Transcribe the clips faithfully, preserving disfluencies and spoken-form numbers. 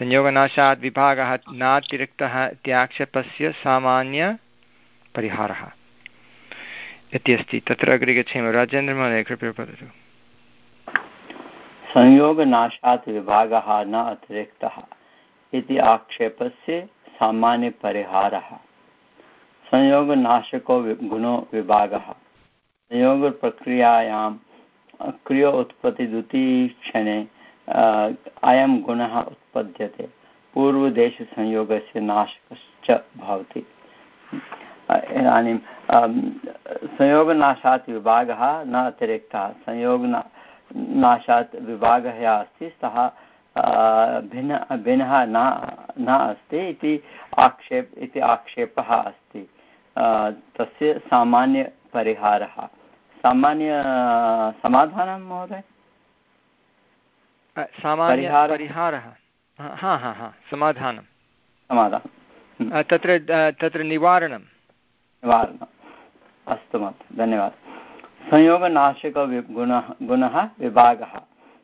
संयोगनाशात् विभागः नातिरिक्तः इत्याक्षेपस्य सामान्यपरिहारः इति अस्ति। तत्र अग्रे गच्छेम। राजेन्द्रमहोदय कृपया वदतु। संयोगनाशात् विभागः न अतिरिक्तः इति आक्षेपस्य सामान्यपरिहारः। संयोगनाशको गुणो विभागः। संयोगप्रक्रियायां क्रिया उत्पत्ति द्वितीयक्षणे अयं गुणः उत्पद्यते। पूर्वदेशसंयोगस्य नाशकश्च भवति। इदानीं संयोगनाशात् विभागः न अतिरिक्तः। संयोगना नाशात् विभागः यः अस्ति सः भिन्न भिन्नः न न अस्ति इति आक्षेप इति आक्षेपः अस्ति। तस्य सामान्यपरिहारः। सामान्य समाधानं महोदय? सामान्यपरिहारः। हा हा हा समाधानं समाधानं तत्र तत्र निवारणं निवारणम्। अस्तु महोदय, धन्यवादः। संयोगनाशकगुणः गुणः विभागः।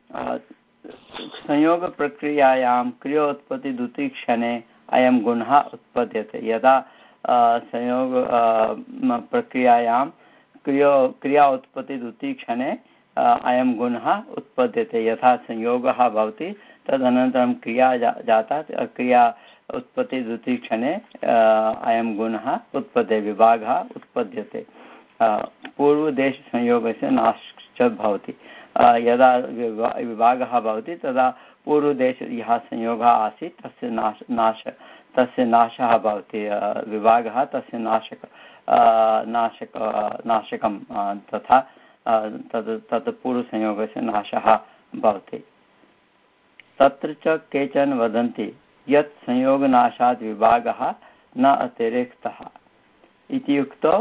संयोगप्रक्रियायां क्रियोत्पत्ति द्वितीयक्षणे अयं गुणः उत्पद्यते। यदा संयोग प्रक्रियायां क्रियो क्रिया उत्पत्ति द्वितीयक्षणे अयं गुणः उत्पद्यते। यथा संयोगः भवति तदनन्तरं क्रिया जाता, क्रिया उत्पत्ति द्वितीयक्षणे अयं गुणः उत्पद्यते, विभागः उत्पद्यते। पूर्वदेशसंयोगस्य नाशश्च भवति। यदा विभागः भवति तदा पूर्वदेशे यः संयोगः आसीत् तस्य नाश नाश तस्य नाशः भवति। विभागः तस्य नाशक नाशक नाशकं तथा तद् तत् पूर्वसंयोगस्य नाशः भवति। तत्र च केचन वदन्ति यत् संयोगनाशात् विभागः न अतिरिक्तः इत्युक्तौ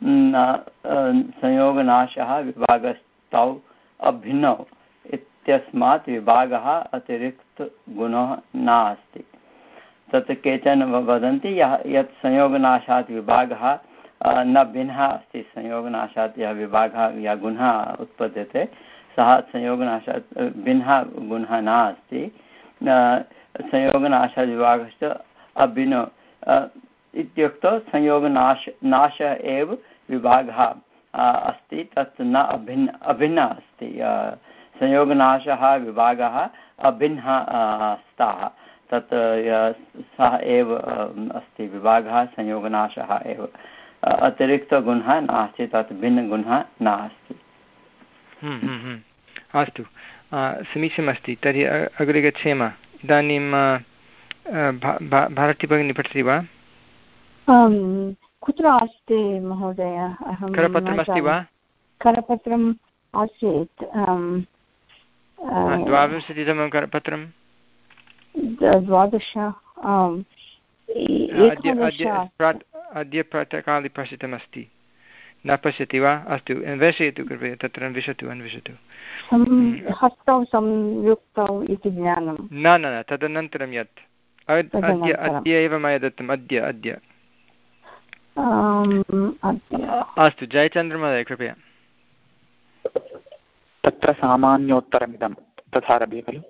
संयोगनाशः विभागस्तौ अभिन्नौ इत्यस्मात् विभागः अतिरिक्तगुणः नास्ति। तत् केचन वदन्ति यः यत् संयोगनाशात् विभागः न भिन्नः अस्ति। संयोगनाशात् यः विभागः यः गुणः उत्पद्यते सः संयोगनाशात् भिन्नः गुणः नास्ति। संयोगनाशात् विभागश्च अभिन्नौ इत्युक्तौ संयोगनाश नाश एव विभागः अस्ति, तत् न अभिन्न अभिन्नः अस्ति। संयोगनाशः विभागः अभिन्नः स्तः, तत् सः एव अस्ति विभागः संयोगनाशः एव। अतिरिक्तगुणः नास्ति, तत् भिन्नगुणः नास्ति। अस्तु, समीचीनमस्ति। तर्हि अग्रे गच्छेम। इदानीं भारती भगिनी पठति वा? कुत्र अस्ति महोदय? अहं करपत्रमस्ति वा? करपत्रम् आसीत्। द्वाविंशतितमं करपत्रं द्वादश अद्य प्रातःकाले पश्यितमस्ति। न पश्यति वा? अस्तु, अन्वेषयतु कृपया, तत्र अन्विषतु अन्विषतु हस्तौ संयुक्तौ इति ज्ञानं। न न न तदनन्तरं यत् अद्य अद्य एव मया दत्तम्। अद्य अद्य अस्तु, जयचन्द्रमहोदय कृपया। तत्र सामान्योत्तरमिदं तथारभ्य खलु?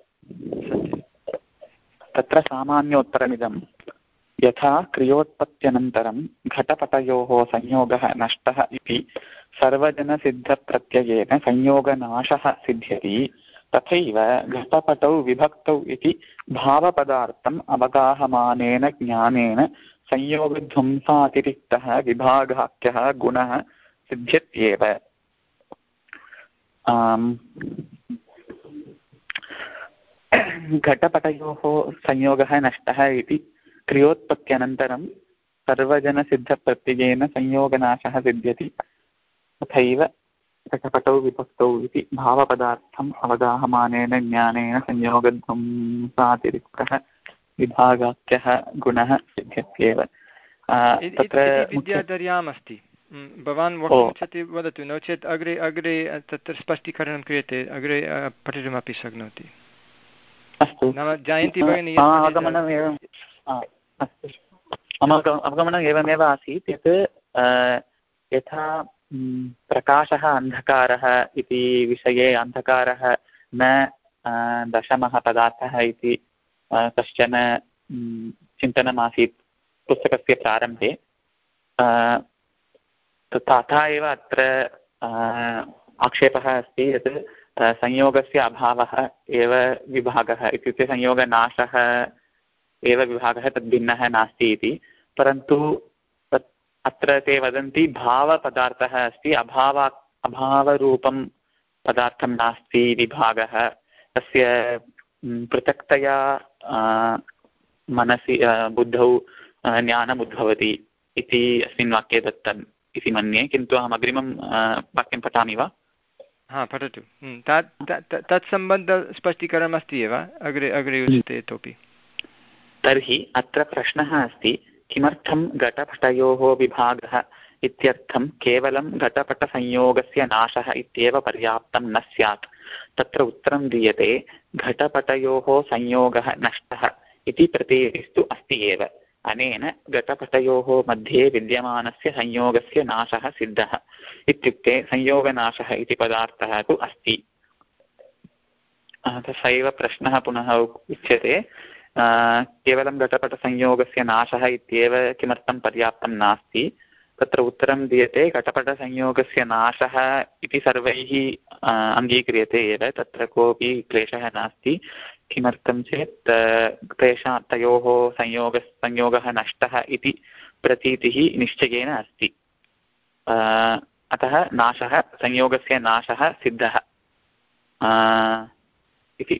तत्र सामान्योत्तरमिदं यथा क्रियोत्पत्त्यनन्तरं घटपटयोः संयोगः नष्टः इति सर्वजनसिद्धप्रत्ययेन संयोगनाशः सिद्ध्यति, तथैव घटपटौ विभक्तौ इति भावपदार्थम् अवगाहमानेन ज्ञानेन संयोगध्वंसातिरिक्तः विभागाख्यः गुणः सिद्ध्यत्येव। घटपटयोः संयोगः नष्टः इति क्रियोत्पत्त्यनन्तरं सर्वजनसिद्धप्रत्ययेन संयोगनाशः सिद्ध्यति, तथैव घटपटौ विभक्तौ इति भावपदार्थम् अवगाहमानेन ज्ञानेन संयोगध्वंसातिरिक्तः विभागाख्यः गुणः सिद्ध्यत्येव। तत्र विद्याधर्याम् अस्ति। भवान् वक्तुमिच्छति वदतु, नो चेत् अग्रे अग्रे तत्र स्पष्टीकरणं क्रियते, अग्रे पठितुमपि शक्नोति। अस्तु, नाम जयन्ती भगिनी अवगमनमेव अस्तु मम अवगमनम् एवमेव आसीत् यत् यथा प्रकाशः अन्धकारः इति विषये अन्धकारः न दशमः पदार्थः इति कश्चन चिन्तनमासीत् पुस्तकस्य प्रारम्भे। तथा एव अत्र आक्षेपः अस्ति यत् संयोगस्य अभावः एव विभागः, इत्युक्ते संयोगनाशः एव विभागः, तद्भिन्नः नास्ति इति। परन्तु तत् अत्र ते वदन्ति भावपदार्थः अस्ति, अभाव अभावरूपं पदार्थं नास्ति विभागः, तस्य पृथक्तया मनसि बुद्धौ ज्ञानम् उद्भवति इति अस्मिन् वाक्ये दत्तम् इति मन्ये। किन्तु अहम् अग्रिमं वाक्यं पठामि वा? हा, पठतु। तत्सम्बन्धस्पष्टीकरणमस्ति एव, अग्रे अग्रे उच्यते इतोपि। तर्हि अत्र प्रश्नः अस्ति, किमर्थं घटपटयोः विभागः इत्यर्थं केवलं घटपटसंयोगस्य नाशः इत्येव पर्याप्तं न स्यात्? तत्र उत्तरं दीयते, घटपटयोः संयोगः नष्टः इति प्रतीतिस्तु अस्ति एव। अनेन घटपटयोः मध्ये विद्यमानस्य संयोगस्य नाशः सिद्धः, इत्युक्ते संयोगनाशः इति पदार्थः तु अस्ति। तथैव प्रश्नः पुनः उच्यते, केवलं घटपटसंयोगस्य नाशः इत्येव किमर्थं पर्याप्तं नास्ति? तत्र उत्तरं दीयते, घटपटसंयोगस्य नाशः इति सर्वैः अङ्गीक्रियते एव, तत्र कोऽपि क्लेशः नास्ति। किमर्थं चेत् तेषां तयोः संयोग संयोगः नष्टः इति प्रतीतिः निश्चयेन अस्ति। अतः नाशः, संयोगस्य नाशः सिद्धः इति।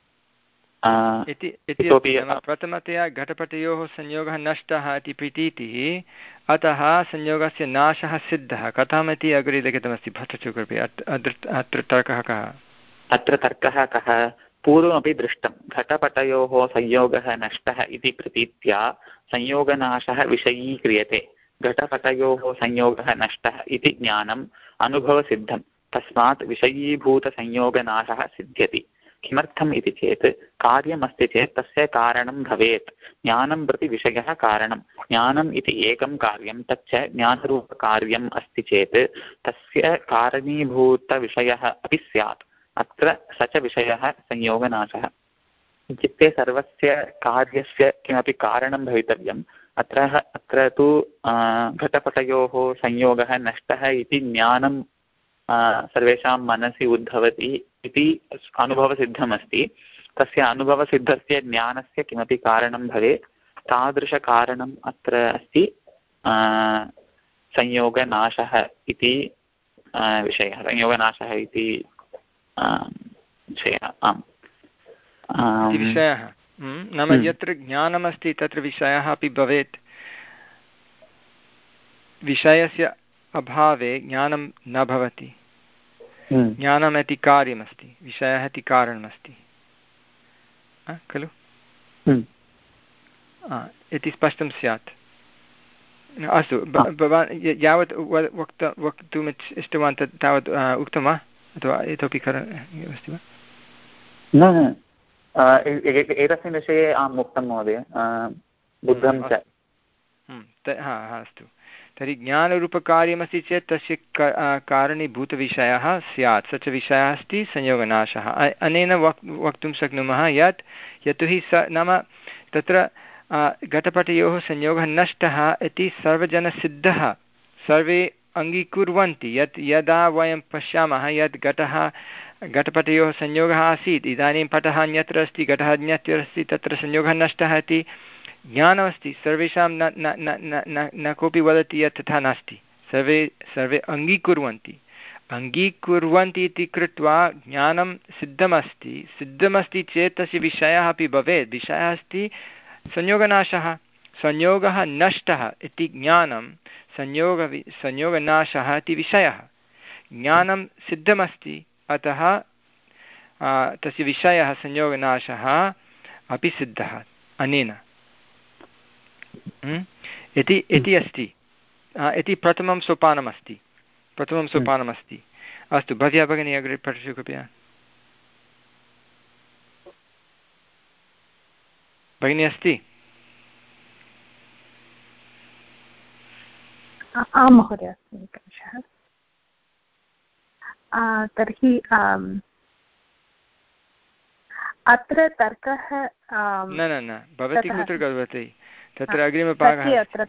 प्रथमतया घटपटयोः संयोगः नष्टः इति प्रतीतिः, अतः संयोगस्य नाशः सिद्धः। कथमिति अग्रे लिखितमस्ति, पठतु कृपया। अत्र तर्कः कः? अत्र तर्कः कः? पूर्वमपि दृष्टं, घटपटयोः संयोगः नष्टः इति प्रतीत्या संयोगनाशः विषयीक्रियते। घटपटयोः संयोगः नष्टः इति ज्ञानम् अनुभवसिद्धं, तस्मात् विषयीभूतसंयोगनाशः सिद्ध्यति। किमर्थम् इति चेत्, कार्यमस्ति चेत् तस्य कारणं भवेत्। ज्ञानं प्रति विषयः कारणं, ज्ञानम् इति एकं कार्यं, तच्च ज्ञानरूपकार्यम् अस्ति चेत् तस्य कारणीभूतविषयः अपि स्यात्। अत्र स च विषयः संयोगनाशः। इत्युक्ते सर्वस्य कार्यस्य किमपि कारणं भवितव्यम्। अत्र अत्र तु घटपटयोः संयोगः नष्टः इति ज्ञानं सर्वेषां मनसि उद्भवति इति अनुभवसिद्धमस्ति। तस्य अनुभवसिद्धस्य ज्ञानस्य किमपि कारणं भवेत्, तादृशकारणम् अत्र अस्ति संयोगनाशः इति विषयः, संयोगनाशः इति विषयः। आम्, विषयः नाम यत्र ज्ञानमस्ति तत्र विषयः अपि भवेत्। विषयस्य अभावे ज्ञानं न भवति। ज्ञानम् इति कार्यमस्ति, विषयः इति कारणमस्ति, खलु? इति स्पष्टं स्यात्। अस्तु, भवान् यावत् वक्त वक्तुम् इष्टवान् तत् तावत् उक्तं वा, अथवा इतोपि अस्ति वा? न, एतस्मिन् विषये अहम् उक्तं महोदय, बुद्धं च। हा अस्तु, तर्हि ज्ञानरूपकार्यमस्ति चेत् तस्य कारणीभूतविषयः स्यात्, स च विषयः अस्ति संयोगनाशः। अनेन वक् वक्तुं शक्नुमः यत् यतोहि स नाम तत्र घटपटयोः संयोगः नष्टः इति सर्वजनसिद्धः, सर्वे अङ्गीकुर्वन्ति। यत् यदा वयं पश्यामः यत् घटः घटपटयोः संयोगः आसीत्, इदानीं पटः अन्यत्र अस्ति, घटः अन्यत्र अस्ति, तत्र संयोगः नष्टः इति ज्ञानमस्ति सर्वेषां। न न न न न कोऽपि वदति यत् तथा नास्ति, सर्वे सर्वे अङ्गीकुर्वन्ति। अङ्गीकुर्वन्ति इति कृत्वा ज्ञानं सिद्धमस्ति। सिद्धमस्ति चेत् तस्य विषयः अपि भवेत्। विषयः अस्ति संयोगनाशः। संयोगः नष्टः इति ज्ञानं, संयोग संयोगनाशः इति विषयः। ज्ञानं सिद्धमस्ति, अतः तस्य विषयः संयोगनाशः अपि सिद्धः अनेन इति इति अस्ति। इति प्रथमं सोपानमस्ति, प्रथमं सोपानमस्ति। अस्तु, भव्या भगिनी अग्रे पठतु कृपया। भगिनी अस्ति? आं महोदय, निमेषः। तर्हि अत्र तर्कः न न न भवती कुत्र गतवती तत्र अग्रिमभागः अत्र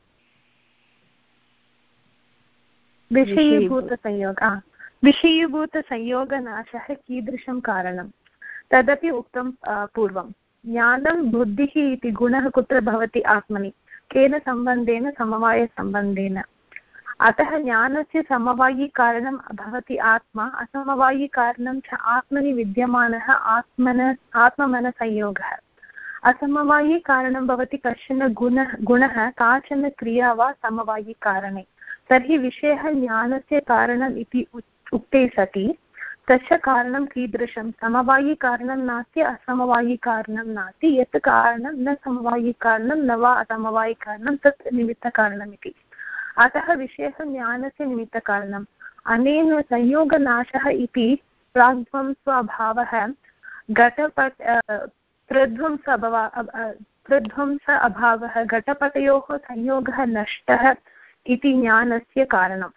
विषयीभूतसंयोग विषयीभूतसंयोगनाशः कीदृशं कारणं तदपि उक्तं पूर्वं। ज्ञानं बुद्धिः इति गुणः कुत्र भवति आत्मनि केन सम्बन्धेन समवायसम्बन्धेन। अतः ज्ञानस्य समवायिकारणं भवति आत्मा असमवायिकारणं च आत्मनि विद्यमानः आत्मन आत्ममनसंयोगः। असमवायिकारणं भवति कश्चन गुणः गुणः काचन क्रिया वा समवायिकारणे। तर्हि विषयः ज्ञानस्य कारणम् इति उक्ते सति तस्य कारणं कीदृशं समवायिकारणं नास्ति असमवायिकारणं नास्ति। यत् कारणं न समवायिकारणं न वा असमवायिकारणं तत् निमित्तकारणमिति। अतः विषयः ज्ञानस्य निमित्तकारणम्। अनेन संयोगनाशः इति प्राग्ध्वंस्वाभावः घटपट प्रध्वंस अभवा प्रध्वंस अभावः घटपटयोः संयोगः नष्टः इति ज्ञानस्य कारणम्।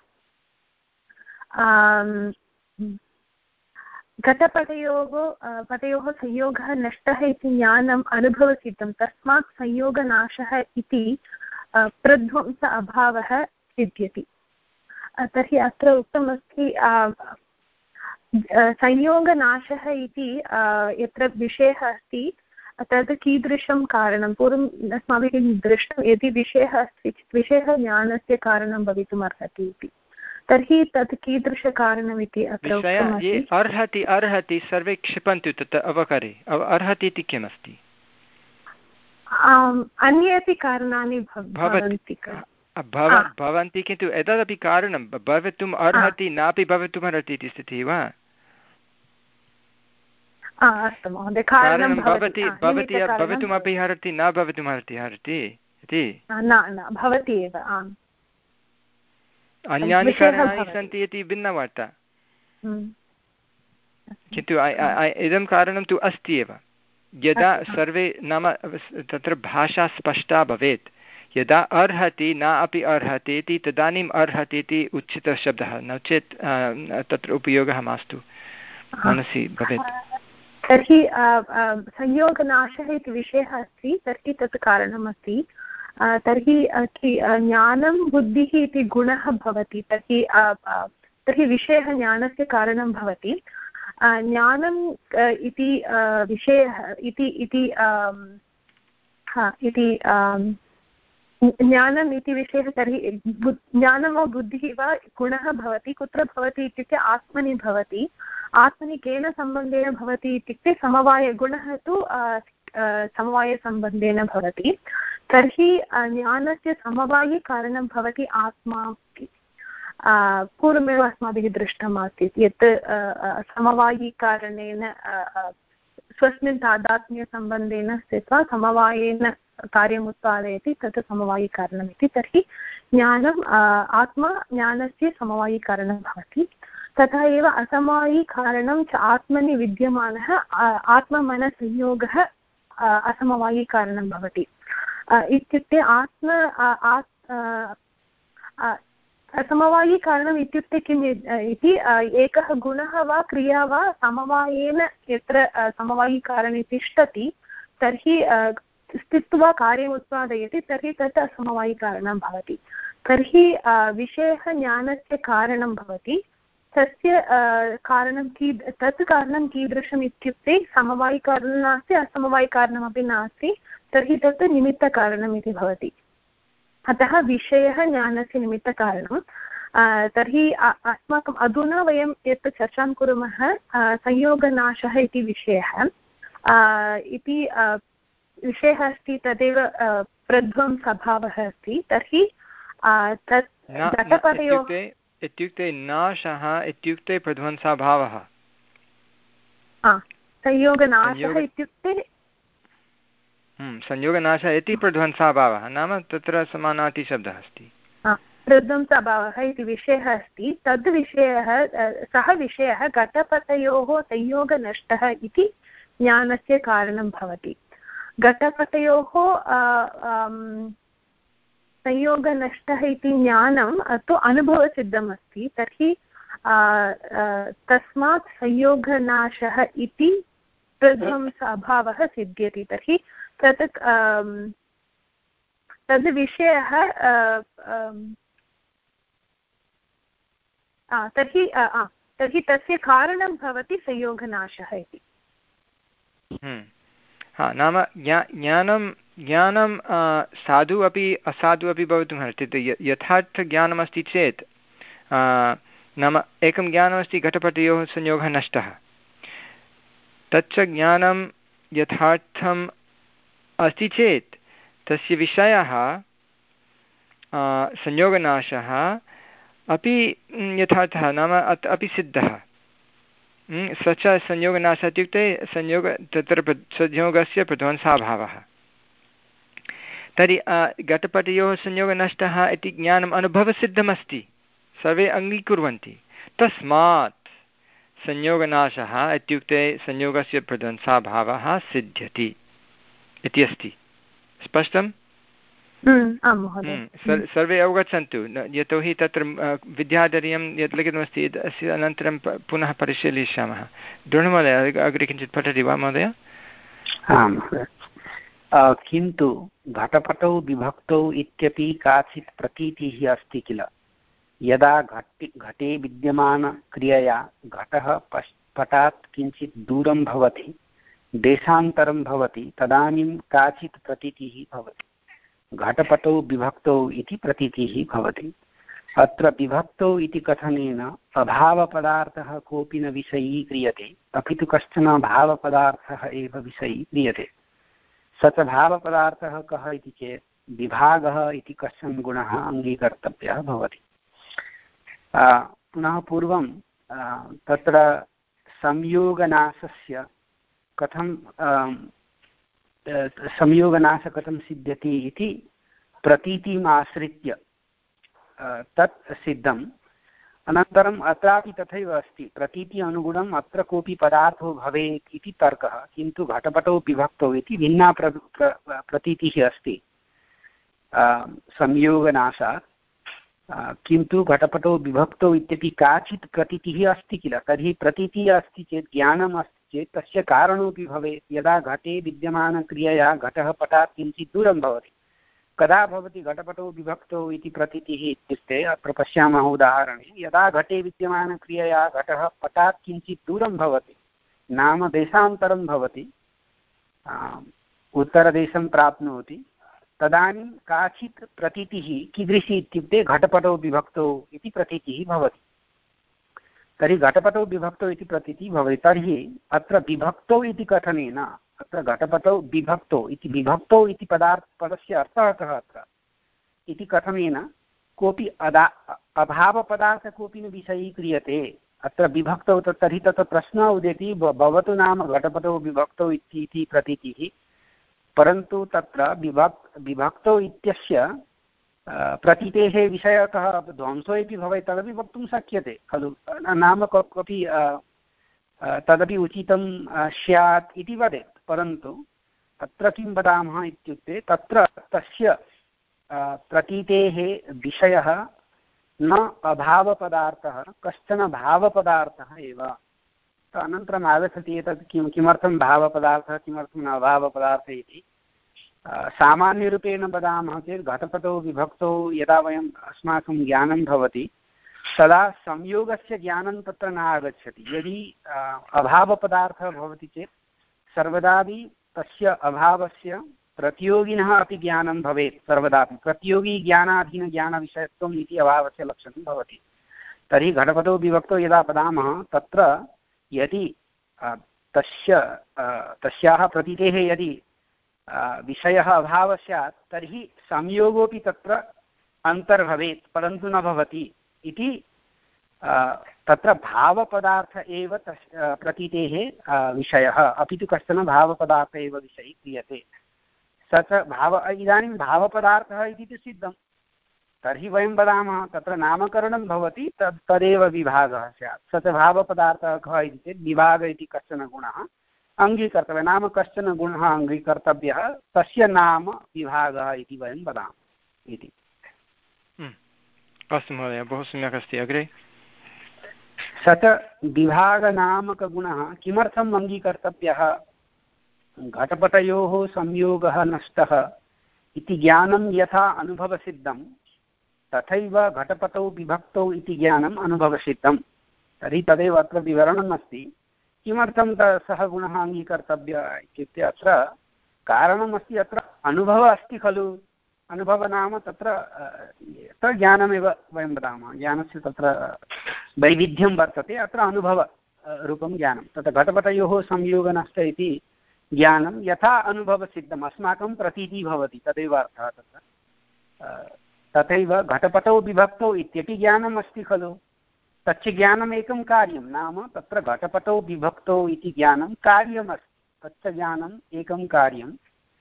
घटपटयोः पटयोः संयोगः नष्टः इति ज्ञानम् अनुभवसिद्धं तस्मात् संयोगनाशः इति प्रध्वंस अभावः सिद्ध्यति। तर्हि अत्र उक्तमस्ति संयोगनाशः इति यत्र विषयः अस्ति तद् कीदृशं कारणं पूर्वम् अस्माभिः दृष्टं यदि विषयः अस्ति चेत् विषयः ज्ञानस्य कारणं भवितुम् अर्हति इति। तर्हि तत् कीदृशकारणमिति अत्र उक्तमस्ति। अर्हति अर्हति सर्वे क्षिपन्तु तत् अवकरे अर्हति इति किमस्ति अन्ये अपि कारणानि भवन्ति भवन्ति किन्तु एतदपि कारणं भवितुम् अर्हति नापि भवितुम् अर्हति इति स्थितिः वा। अस्तु महोदय कारणं भवति भवति भवितुमपि अर्हति न भवितुम् अर्हति अर्हति इति न भवति एव। अन्यानि कारणानि सन्ति इति भिन्नवार्ता किन्तु इदं कारणं तु अस्ति एव। यदा सर्वे नाम तत्र भाषा स्पष्टा भवेत् यदा अर्हति न अपि अर्हति इति तदानीम् अर्हति इति उचितः शब्दः नो चेत् तत्र उपयोगः मास्तु मनसि भवेत्। तर्हि संयोगनाशः इति विषयः अस्ति तर्हि तत् कारणमस्ति। तर्हि ज्ञानं बुद्धिः इति गुणः भवति तर्हि तर्हि विषयः ज्ञानस्य कारणं भवति। ज्ञानम् इति विषयः इति इति इति ज्ञानम् इति विषयः तर्हि ज्ञानं वा बुद्धिः वा गुणः भवति कुत्र भवति इत्युक्ते आत्मनि भवति। आत्मनि केन सम्बन्धेन भवति इत्युक्ते समवायगुणः तु समवायसम्बन्धेन भवति। तर्हि ज्ञानस्य समवायिकारणं भवति आत्मा इति पूर्वमेव अस्माभिः दृष्टम् आसीत् यत् समवायिकारणेन स्वस्मिन् तादात्म्यसम्बन्धेन स्थित्वा समवायेन कार्यम् उत्पादयति तत् समवायिकारणमिति। तर्हि ज्ञानम् आत्मा ज्ञानस्य समवायिकारणं भवति। तथा एव असमवायिकारणं च आत्मनि विद्यमानः आत्ममनसंयोगः असमवायिकारणं भवति। इत्युक्ते आत्म असमवायिकारणम् इत्युक्ते किम् इति एकः गुणः वा क्रिया वा समवायेन यत्र समवायिकारणे तिष्ठति तर्हि स्थित्वा कार्यम् उत्पादयति तर्हि तत् असमवायिकारणं भवति। तर्हि विषयः ज्ञानस्य कारणं भवति। तस्य कारणं की तत् कारणं कीदृशम् इत्युक्ते समवायिकारणं नास्ति असमवायिकारणमपि नास्ति तर्हि तत् निमित्तकारणम् इति भवति। अतः विषयः ज्ञानस्य निमित्तकारणं। तर्हि अस्माकम् अधुना वयं यत् चर्चां कुर्मः संयोगनाशः इति विषयः इति विषयः अस्ति तदेव प्रध्वंसभावः अस्ति। तर्हि तत् घटपटयोः इत्युक्ते नाशः इत्युक्ते प्रध्वंसाभावः। संयोगनाशः इत्युक्ते संयोगनाशः इति प्रध्वंसाभावः नाम तत्र समानार्थीशब्दः अस्ति। प्रध्वंसाभावः इति विषयः अस्ति। तद् विषयः सः विषयः घटपटयोः संयोगनष्टः इति ज्ञानस्य कारणं भवति। घटपटयोः संयोगनष्टः इति ज्ञानं तु अनुभवसिद्धम् अस्ति। तर्हि तस्मात् संयोगनाशः इति प्रध्वंस अभावः सिद्ध्यति तर्हि तत् तद् विषयः तर्हि तर्हि तस्य कारणं भवति संयोगनाशः इति। हा नाम ज्ञा ज्ञानं ज्ञानं साधु अपि असाधु अपि भवितुम् अर्हति। यथार्थज्ञानमस्ति चेत् नाम एकं ज्ञानमस्ति घटपटयोः संयोगः नष्टः, तच्च ज्ञानं यथार्थम् अस्ति चेत् तस्य विषयः संयोगनाशः अपि यथार्थः नाम अपि सिद्धः। स च संयोगनाशः इत्युक्ते संयोग तत्र संयोगस्य प्रध्वंसाभावः। तर्हि घटपटयोः संयोगनष्टः इति ज्ञानम् अनुभवसिद्धमस्ति, सर्वे अङ्गीकुर्वन्ति, तस्मात् संयोगनाशः इत्युक्ते संयोगस्य प्रध्वंसाभावः सिद्ध्यति इति अस्ति। स्पष्टम्? सर्वे अवगच्छन्तु, यतोहि तत्र विद्याधर्यं यत् लिखितमस्ति अस्य अनन्तरं पुनः परिशीलयिष्यामः। द्रोणमहोदय अग्रे किञ्चित् पठति वा महोदय? आम्, किन्तु घटपटौ विभक्तौ इत्यपि काचित् प्रतीतिः अस्ति किल। यदा घटे घटे विद्यमानक्रियया घटः पटात् किञ्चित् दूरं भवति, देशान्तरं भवति, तदानीं काचित् प्रतीतिः भवति। घटपटौ विभक्तौ इति प्रतीतिः भवति। अत्र विभक्तौ इति कथनेन अभावपदार्थः कोऽपि न विषयीक्रियते, अपि तु कश्चन भावपदार्थः एव विषयीक्रियते। स च भावपदार्थः कः इति चेत् विभागः इति कश्चन गुणः अङ्गीकर्तव्यः भवति। पुनः पूर्वं तत्र संयोगनाशस्य कथं संयोगनाश कथं सिद्ध्यति इति प्रतीतिम् आश्रित्य तत् सिद्धम्। अनन्तरम् अत्रापि तथैव अस्ति, प्रतीति अनुगुणम् अत्र कोऽपि पदार्थो भवेत् इति तर्कः, किन्तु घटपटौ विभक्तौ इति भिन्ना प्र प्रतीतिः अस्ति संयोगनाशात्। किन्तु घटपटौ विभक्तौ इत्यपि काचित् प्रतीतिः अस्ति किल। तर्हि प्रतीतिः अस्ति चेत् ज्ञानम् अस्ति चेत् तस्य कारणोऽपि भवेत्। यदा घटे विद्यमानक्रियया घटः पटात् किञ्चित् दूरं भवति, कदा भवति घटपटौ विभक्तौ इति प्रतीतिः इत्युक्ते अत्र पश्यामः उदाहरणे, यदा घटे विद्यमानक्रियया घटः पटात् किञ्चित् दूरं भवति, नाम देशान्तरं भवति, उत्तरदेशं प्राप्नोति, तदानीं काचित् प्रतीतिः कीदृशी इत्युक्ते घटपटौ विभक्तौ इति प्रतीतिः भवति। तर्हि घटपटौ विभक्तौ इति प्रतीतिः भवति। तर्हि अत्र विभक्तौ इति कथनेन अत्र घटपटौ विभक्तौ इति विभक्तौ इति पदार्थ पदस्य अर्थः कः अत्र इति कथनेन कोऽपि अदा अभावपदार्थः कोऽपि न विषयीक्रियते अत्र विभक्तौ। तर्हि तत्र प्रश्नः उदेति, भवतु नाम घटपटौ विभक्तौ इति प्रतीतिः, परन्तु तत्र विभक् विभक्तौ इत्यस्य प्रतीतेः विषयः कः ध्वंसोऽपि भवेत् तदपि वक्तुं शक्यते खलु, नाम कोऽपि तदपि उचितं स्यात् इति वदेत्। परन्तु अत्र किं वदामः इत्युक्ते तत्र तस्य प्रतीतेः विषयः न अभावपदार्थः, कश्चन भावपदार्थः एव। अनन्तरम् आगच्छति एतत् किं किमर्थं भावपदार्थः किमर्थं न अभावपदार्थः इति। सामान्यरूपेण वदामः चेत् घटपटौ विभक्तौ यदा वयम् अस्माकं ज्ञानं भवति तदा संयोगस्य ज्ञानं तत्र न आगच्छति। यदि अभावपदार्थः भवति चेत् सर्वदापि तस्य अभावस्य प्रतियोगिनः अपि ज्ञानं भवेत्। सर्वदापि प्रतियोगी ज्ञानाधीनज्ञानविषयत्वम् इति अभावस्य लक्षणं भवति। तर्हि घटपटौ विभक्तौ यदा वदामः तत्र यदि तस्य तस्याः प्रतीतेः यदि विषयः अभावः स्यात् तर्हि संयोगोऽपि तत्र अन्तर्भवेत्, परन्तु न भवति इति। तत्र भावपदार्थ एव तस्य प्रतीतेः विषयः, अपि तु कश्चन भावपदार्थः एव विषयी क्रियते। स च भाव इदानीं भावपदार्थः इति तु सिद्धं। तर्हि वयं वदामः तत्र नामकरणं भवति, तद् तदेव विभागः स्यात्। स च भावपदार्थः कः इति चेत् विभाग इति कश्चन गुणः अङ्गीकर्तव्यः, नाम कश्चन गुणः अङ्गीकर्तव्यः, तस्य नाम विभागः इति वयं वदामः इति। अस्तु महोदय, बहु सम्यक् अस्ति। अग्रे स च विभागनामकगुणः किमर्थम् अङ्गीकर्तव्यः घटपटयोः संयोगः नष्टः इति ज्ञानं यथा अनुभवसिद्धं तथैव घटपटौ विभक्तौ इति ज्ञानम् अनुभवसिद्धं। तर्हि तदेव अत्र विवरणम् अस्ति। किमर्थं सः गुणः अङ्गीकर्तव्यः इत्युक्ते अत्र कारणमस्ति, अत्र अनुभवः अस्ति खलु। अनुभवः नाम तत्र तत्र ज्ञानमेव वयं वदामः, ज्ञानस्य तत्र वैविध्यं वर्तते। अत्र अनुभवरूपं ज्ञानं, तत्र घटपटयोः संयोगनष्ट इति ज्ञानं यथा अनुभवसिद्धम् अस्माकं प्रतीतिः भवति, तदेव अर्थः तत्र। तथैव घटपटौ विभक्तौ इत्यपि ज्ञानम् अस्ति खलु। तच्च ज्ञानमेकं कार्यं, नाम तत्र घटपटौ विभक्तौ इति ज्ञानं कार्यमस्ति। तच्च ज्ञानम् एकं कार्यं।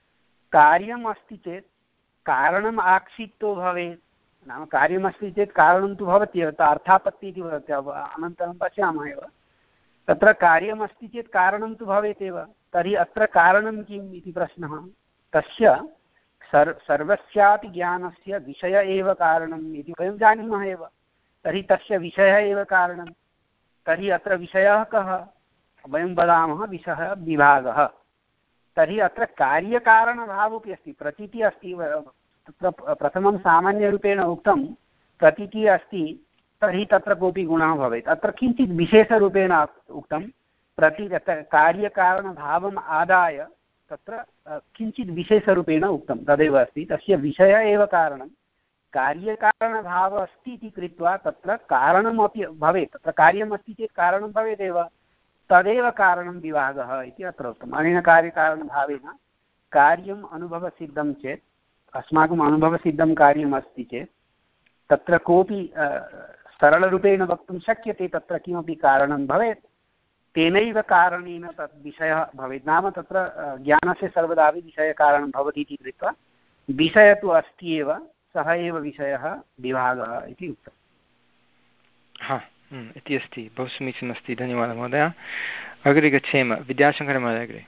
कार्यम् अस्ति चेत् कारणम् आक्षिप्तो भवेत्। नाम कार्यमस्ति चेत् कारणं तु भवति एव, अर्थापत्तिः इति भवति। अनन्तरं पश्यामः एव, तत्र कार्यमस्ति चेत् कारणं तु भवेत् एव। तर्हि अत्र कारणं किम् इति प्रश्नः। तस्य सर् सर्वस्यापि ज्ञानस्य विषय एव कारणम् इति वयं जानीमः एव। तर्हि तस्य विषयः एव कारणं। तर्हि अत्र विषयः कः? वयं वदामः विषयः विभागः। तर्हि अत्र कार्यकारणभावोपि अस्ति, प्रतीतिः अस्ति। तत्र प्रथमं सामान्यरूपेण उक्तं प्रतीतिः अस्ति, तर्हि तत्र कोऽपि गुणः भवेत्। अत्र किञ्चित् विशेषरूपेण उक्तं प्रति कार्यकारणभावम् आदाय तत्र किञ्चित् विशेषरूपेण उक्तं, तदेव अस्ति। तस्य विषयः एव कारणं, कार्यकारणभावः अस्ति इति कृत्वा तत्र कारणमपि भवेत्। तत्र कार्यमस्ति चेत् कारणं भवेदेव, तदेव कारणं विभागः इति अत्र उक्तम्। अनेन कार्यकारणभावेन कार्यम् अनुभवसिद्धं चेत्, अस्माकम् अनुभवसिद्धं कार्यम् अस्ति चेत् तत्र कोऽपि सरलरूपेण वक्तुं शक्यते तत्र किमपि कारणं भवेत्, तेनैव कारणेन तद् विषयः भवेत्। नाम तत्र ज्ञानस्य सर्वदापि विषयकारणं भवति इति कृत्वा विषयः तु अस्ति एव, सः एव विषयः विभागः इति उक्तम्। हा इति अस्ति। बहु समीचीनमस्ति, धन्यवादः महोदय। अग्रे गच्छेम, विद्याशङ्करमहोदय अग्रे।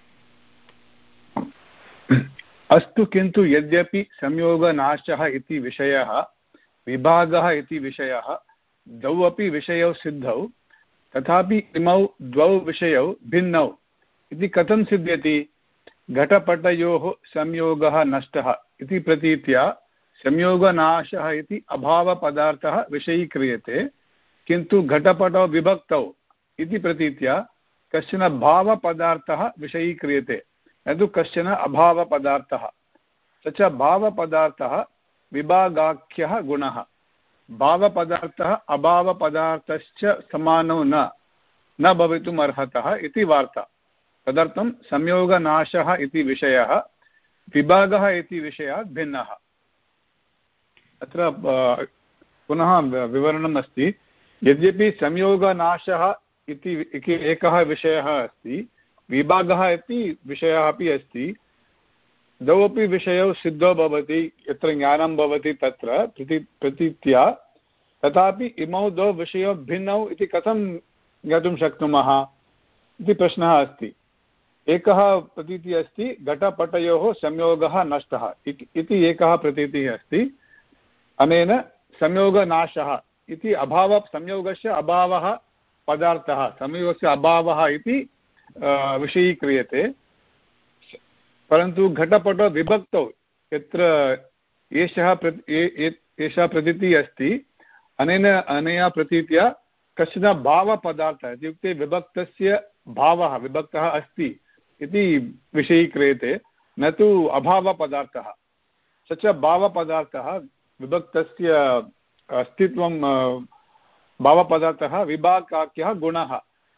अस्तु, किन्तु यद्यपि संयोगनाशः इति विषयः विभागः इति विषयः द्वौ अपि विषयौ सिद्धौ, तथापि इमौ द्वौ विषयौ भिन्नौ इति कथं सिद्ध्यति? घटपटयोः संयोगः नष्टः इति प्रतीत्या संयोगनाशः इति अभावपदार्थः विषयीक्रियते, किन्तु घटपटौ विभक्तौ इति प्रतीत्या कश्चन भावपदार्थः विषयीक्रियते, न तु कश्चन अभावपदार्थः। स च भावपदार्थः विभागाख्यः गुणः। भावपदार्थः अभावपदार्थश्च समानौ न न भवितुम् अर्हतः इति वार्ता। तदर्थं संयोगनाशः इति विषयः विभागः इति विषयात् भिन्नः। अत्र पुनः विवरणम् अस्ति। यद्यपि संयोगनाशः इति एकः विषयः अस्ति, विभागः इति विषयः अपि अस्ति, द्वौ अपि विषयौ सिद्धौ भवति, यत्र ज्ञानं भवति तत्र प्रति प्रतीत्या, तथापि इमौ द्वौ विषयौ भिन्नौ इति कथं ज्ञातुं शक्नुमः इति प्रश्नः अस्ति। एकः प्रतीतिः अस्ति घटपटयोः संयोगः नष्टः इति एकः प्रतीतिः अस्ति। अनेन संयोगनाशः इति अभाव संयोगस्य अभावः पदार्थः, संयोगस्य अभावः इति विषयीक्रियते। परन्तु घटपटौ विभक्तौ यत्र एषः एषा प्रतीतिः अस्ति, अनेन अनया प्रतीत्या कश्चन भावपदार्थः इत्युक्ते विभक्तस्य भावः विभक्तः अस्ति इति विषयीक्रियते, न तु अभावपदार्थः। स च भावपदार्थः विभक्तस्य अस्तित्वं भावपदार्थः विभागाख्यः गुणः,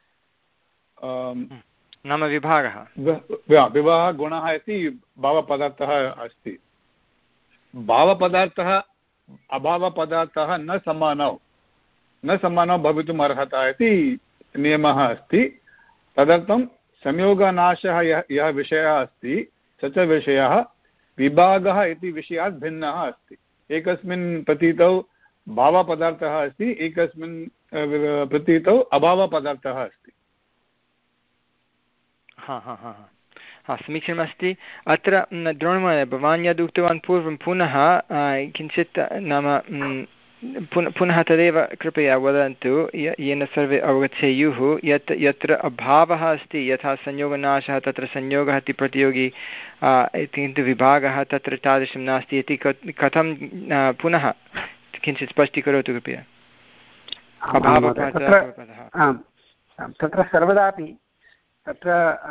नाम विभागः विभागः गुणः इति भावपदार्थः अस्ति। भावपदार्थः अभावपदार्थः न समानौ न समानौ भवितुम् अर्हतः इति नियमः अस्ति। तदर्थं संयोगनाशः यः यः विषयः अस्ति, स च विषयः विभागः इति विषयात् भिन्नः अस्ति। एकस्मिन् प्रतीतौ भावपदार्थः अस्ति, एकस्मिन् प्रतीतौ अभावपदार्थः अस्ति। हा हा हा हा समीचीनमस्ति। अत्र द्रोणमहोदय, भवान् यद् उक्तवान् पूर्वं पुनः किञ्चित् नाम पुनः पुनः तदेव कृपया वदन्तु येन सर्वे अवगच्छेयुः यत् यत्र अभावः अस्ति यथा संयोगनाशः तत्र संयोगः इति प्रतियोगी किन्तु विभागः तत्र तादृशं नास्ति इति कथं पुनः किञ्चित् स्पष्टीकरोतु कृपया। तत्र सर्वदापि तत्र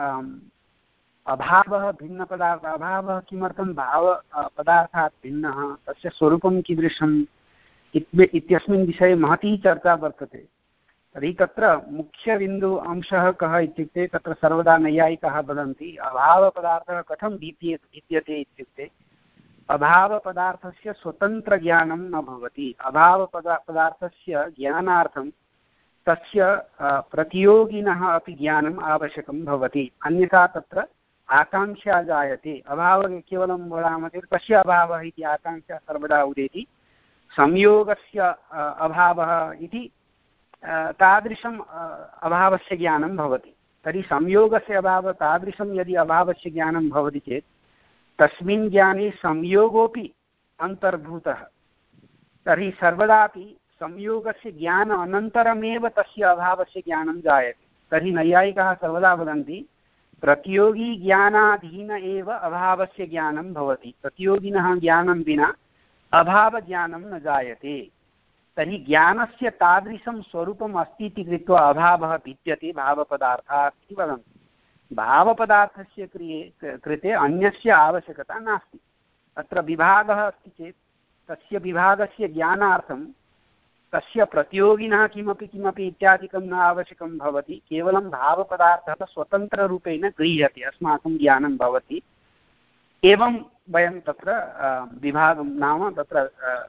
अभावः भिन्नपदार्थः अभावः किमर्थं भाव पदार्थात् भिन्नः तस्य स्वरूपं कीदृशम् इत्यस्मिन् विषये महती चर्चा वर्तते। तर्हि तत्र मुख्यबिन्दु अंशः कः इत्युक्ते तत्र सर्वदा नैयायिकाः वदन्ति अभावपदार्थः कथं भिद्ये भिद्यते इत्युक्ते अभावपदार्थस्य स्वतन्त्रज्ञानं न भवति। अभावपदा पदार्थस्य ज्ञानार्थं तस्य प्रतियोगिनः अपि ज्ञानम् आवश्यकं भवति, अन्यथा तत्र आकाङ्क्षा जायते। अभावः केवलं वदामः चेत् कस्य अभावः इति आकाङ्क्षा सर्वदा उदेति, संयोगस्य अभावः इति तादृशम् अभावस्य ज्ञानं भवति। तर्हि संयोगस्य अभावः तादृशं यदि अभावस्य ज्ञानं भवति चेत् तस्मिन् ज्ञाने संयोगोऽपि अन्तर्भूतः। तर्हि सर्वदापि संयोगस्य ज्ञान अनन्तरमेव तस्य अभावस्य ज्ञानं जायते। तर्हि नैयायिकाः सर्वदा वदन्ति प्रतियोगी ज्ञानाधीन एव अभावस्य ज्ञानं भवति, प्रतियोगिनः ज्ञानं विना अभावज्ञानं न जायते। तर्हि ज्ञानस्य तादृशं स्वरूपम् अस्ति इति कृत्वा अभावः भिद्यते भावपदार्थात् इति वदन्ति। भावपदार्थस्य क्रिये कृते अन्यस्य आवश्यकता नास्ति। अत्र विभागः अस्ति चेत् तस्य विभागस्य ज्ञानार्थं तस्य प्रतियोगिनः किमपि किमपि इत्यादिकं न आवश्यकं भवति। केवलं भावपदार्थः स्वतन्त्ररूपेण गृह्यते, अस्माकं ज्ञानं भवति। एवं वयं तत्र विभागं नाम तत्र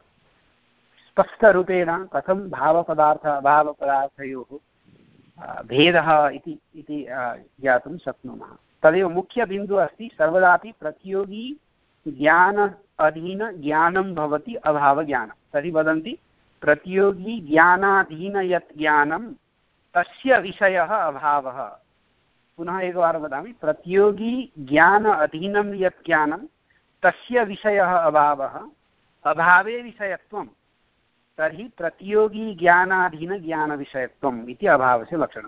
स्पष्टरूपेण कथं भावपदार्थ अभावपदार्थयोः भेदः इति इति ज्ञातुं शक्नुमः। तदेव मुख्यबिन्दुः अस्ति। सर्वदापि प्रतियोगी ज्ञान अधीन ज्ञानं भवति अभावज्ञानं। तर्हि वदन्ति प्रतियोगी ज्ञानाधीन यत् ज्ञानं तस्य विषयः अभावः। पुनः एकवारं वदामि, प्रतियोगी ज्ञान अधीनं यत् ज्ञानं तस्य विषयः अभावः, अभावे विषयत्वं। तर्हि प्रतियोगी ज्ञानाधीन ज्ञानविषयत्वम् इति अभावस्य लक्षणं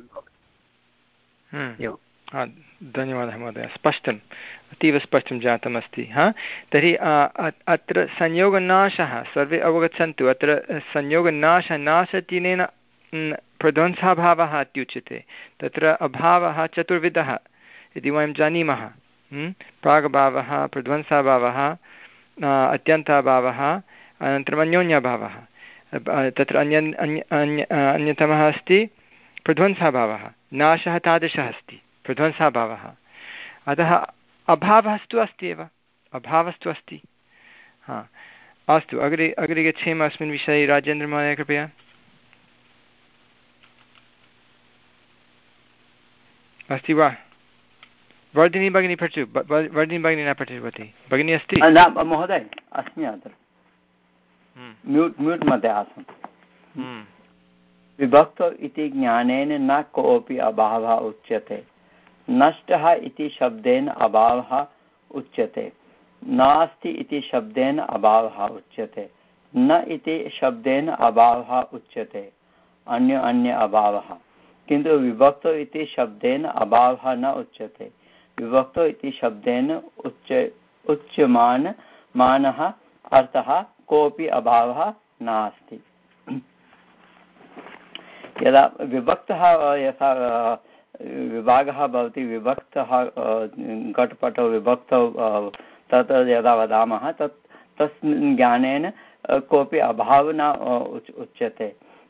भवति। एवं। धन्यवादः महोदय, स्पष्टम्, अतीव स्पष्टं जातमस्ति। हा, तर्हि अत्र संयोगनाशः सर्वे अवगच्छन्तु। अत्र संयोगनाशः नाशतिनेन प्रध्वंसाभावः इत्युच्यते। तत्र अभावः चतुर्विधः इति वयं जानीमः। प्रागभावः, प्रध्वंसाभावः, अत्यन्ताभावः, अनन्तरम् अन्योन्यभावः। तत्र अन्य अन्य अन्यतमः अस्ति प्रध्वंसाभावः। नाशः तादृशः अस्ति प्रध्वंसाभावः। अतः अभावस्तु अस्ति एव, अभावस्तु अस्ति। हा, अस्तु, अग्रे अग्रे गच्छेम अस्मिन् विषये। राजेन्द्रमहोदय कृपया। अस्ति वा? वर्धिनी भगिनी पठतु। वर्धिनी भगिनी न पठितवती। भगिनी अस्ति महोदय? अस्मि अत्र, म्यूट् म्यूट् मध्ये आसम्। विभक्त इति ज्ञानेन न कोऽपि अभावः उच्यते। नष्टः इति शब्देन अभावः उच्यते। नास्ति इति शब्देन अभावः उच्यते। न इति शब्देन अभावः उच्यते। अन्य अन्य अभावः। किन्तु विभक्त इति शब्देन अभावः न उच्यते। विभक्त इति शब्देन उच्च उच्यमान मानः अर्थः कोऽपि अभावः नास्ति। यदा विभक्तः यथा विभागः भवति, विभक्तः घटपटौ विभक्तौ तत् यदा वदामः तत् तस्मिन् ज्ञानेन कोऽपि अभावः न उच्यते।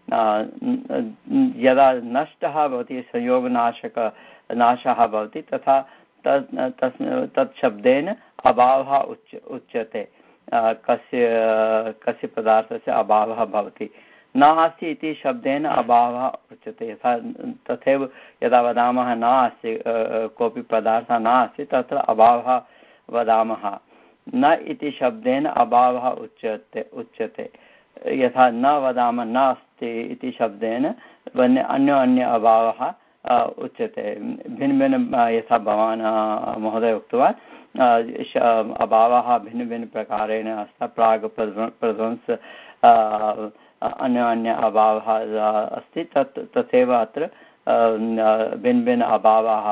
यदा नष्टः भवति, संयोगनाशक नाशः भवति, तथा तत् तत् शब्देन अभावः उच्य उच्यते। कस्य कस्य पदार्थस्य अभावः भवति। नास्ति इति शब्देन अभावः उच्यते। यथा तथैव यदा वदामः नास्ति, कोऽपि पदार्थः नास्ति, तत्र अभावः वदामः। न इति शब्देन अभावः उच्यते उच्यते यथा न वदामः नास्ति इति शब्देन अन्य अन्य अभावः उच्यते। भिन्न भिन्न, यथा भवान् महोदय उक्तवान्, अभावः भिन्न भिन्न प्रकारेण अस्ति। प्राग् प्रध्वंस अन्य अन्य अभावः अस्ति तत् तथैव अत्र भिन्न भिन्न अभावाः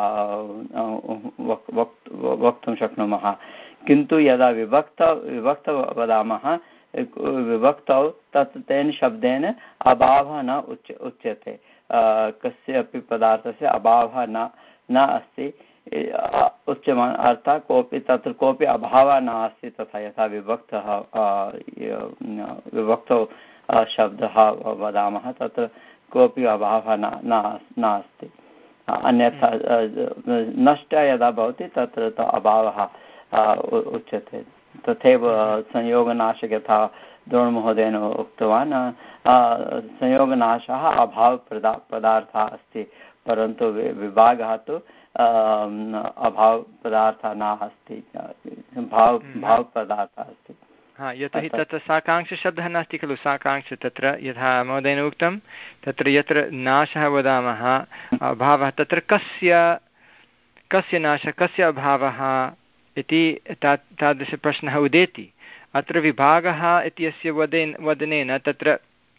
वक्तुं शक्नुमः। किन्तु यदा विभक्त विभक्त वदामः विभक्तौ तत् तेन शब्देन अभावः न उच् उच्यते, कस्यापि पदार्थस्य अभावः न न अस्ति उच्यमानः अर्थात् कोऽपि तत्र कोऽपि अभावः नास्ति तथा यथा विभक्तः विभक्तौ शब्दः वदामः तत्र कोऽपि अभावः न नास्ति। अन्यथा नष्ट यदा भवति तत्र तु अभावः उच्यते। तथैव संयोगनाशक यथा द्रोणमहोदयेन उक्तवान् संयोगनाशः अभावप्रदा पदार्थः अस्ति, परन्तु विभागः तु अभावपदार्थः नास्ति, भाव भावपदार्थः अस्ति। हा, यतोहि तत्र साकाङ्क्षशब्दः नास्ति खलु। साकाङ्क्ष तत्र यथा महोदयेन उक्तं तत्र यत्र नाशः वदामः अभावः तत्र कस्य कस्य नाशः कस्य अभावः इति ता तादृशप्रश्नः उदेति। अत्र विभागः इत्यस्य वदेन वदनेन तत्र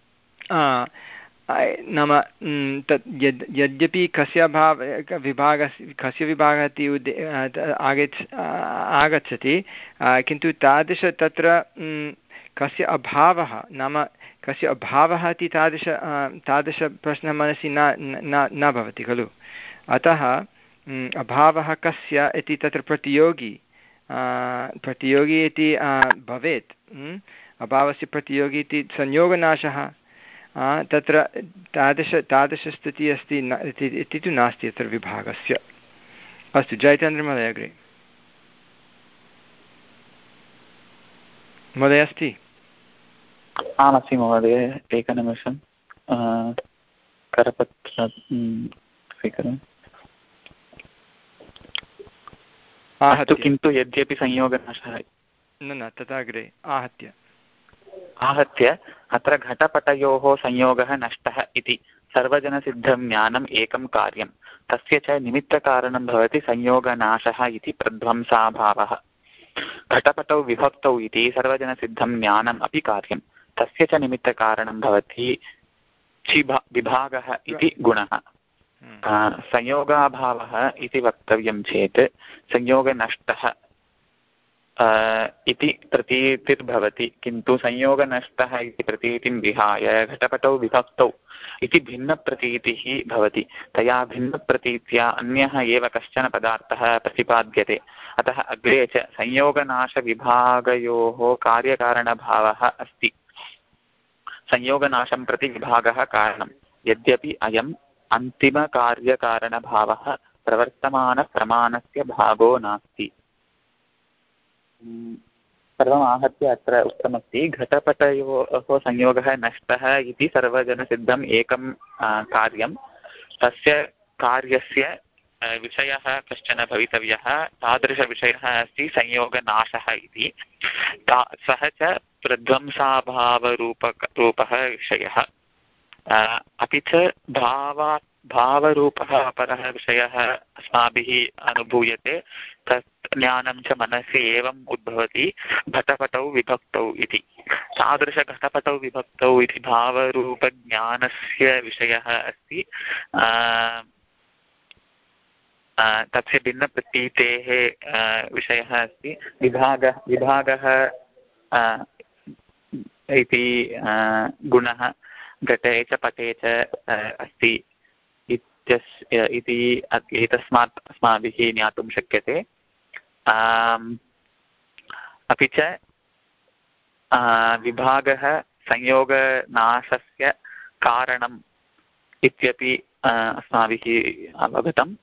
नाम तत् यद् यद्यपि कस्य अभाव विभागस्य कस्य विभागः इति उदे आगच्छ आगच्छति, किन्तु तादृश तत्र कस्य अभावः नाम कस्य अभावः इति तादृश तादृशप्रश्नः मनसि न न न भवति खलु। अतः अभावः कस्य इति तत्र प्रतियोगी प्रतियोगी इति भवेत्। अभावस्य प्रतियोगी इति संयोगनाशः तत्र तादृश तादृशस्थितिः अस्ति न इति तु नास्ति अत्र विभागस्य। अस्तु, जयचन्द्रमहोदय अग्रे। महोदय अस्ति? आमस्ति महोदय, एकनिमिषं करपत्रं स्वीकरोमि। अस्तु, किन्तु यद्यपि संयोगनाशः न न तथा अग्रे आहत्य आहत्य अत्र घटपटयोः संयोगः नष्टः इति सर्वजनसिद्धं ज्ञानम् एकं कार्यं, तस्य च निमित्तकारणं भवति संयोगनाशः इति प्रध्वंसाभावः। घटपटौ विभक्तौ इति सर्वजनसिद्धं ज्ञानम् अपि कार्यं, तस्य च निमित्तकारणं भवति विभागः इति गुणः। संयोगाभावः इति वक्तव्यं चेत् संयोगनष्टः इति प्रतीतिर्भवति, किन्तु संयोगनष्टः इति प्रतीतिं विहाय घटपटौ विभक्तौ इति भिन्नप्रतीतिः भवति। तया भिन्नप्रतीत्या अन्यः एव कश्चन पदार्थः प्रतिपाद्यते। अतः अग्रे च संयोगनाशविभागयोः कार्यकारणभावः अस्ति। संयोगनाशं प्रति विभागः कारणं, यद्यपि अयम् अन्तिमकार्यकारणभावः प्रवर्तमानप्रमाणस्य भागो नास्ति। सर्वम् आहत्य अत्र उक्तमस्ति घटपटयोः संयोगः नष्टः इति सर्वजनसिद्धम् एकं कार्यं, तस्य कार्यस्य विषयः कश्चन भवितव्यः, तादृशविषयः अस्ति संयोगनाशः इति। सः च प्रध्वंसाभावरूपक रूपः विषयः, अपि च भावा भावरूपः अपरः विषयः अस्माभिः अनुभूयते। तत् ज्ञानं च मनसि एवम् उद्भवति घटपटौ विभक्तौ इति। तादृशघटपटौ विभक्तौ इति भावरूपज्ञानस्य विषयः अस्ति। तस्य भिन्नप्रतीतेः विषयः अस्ति विभागः विभागः इति गुणः घटे च पटे च अस्ति इति एतस्मात् अस्माभिः ज्ञातुं शक्यते। अपि च विभागः संयोगनाशस्य कारणम् इत्यपि अस्माभिः अवगतम्।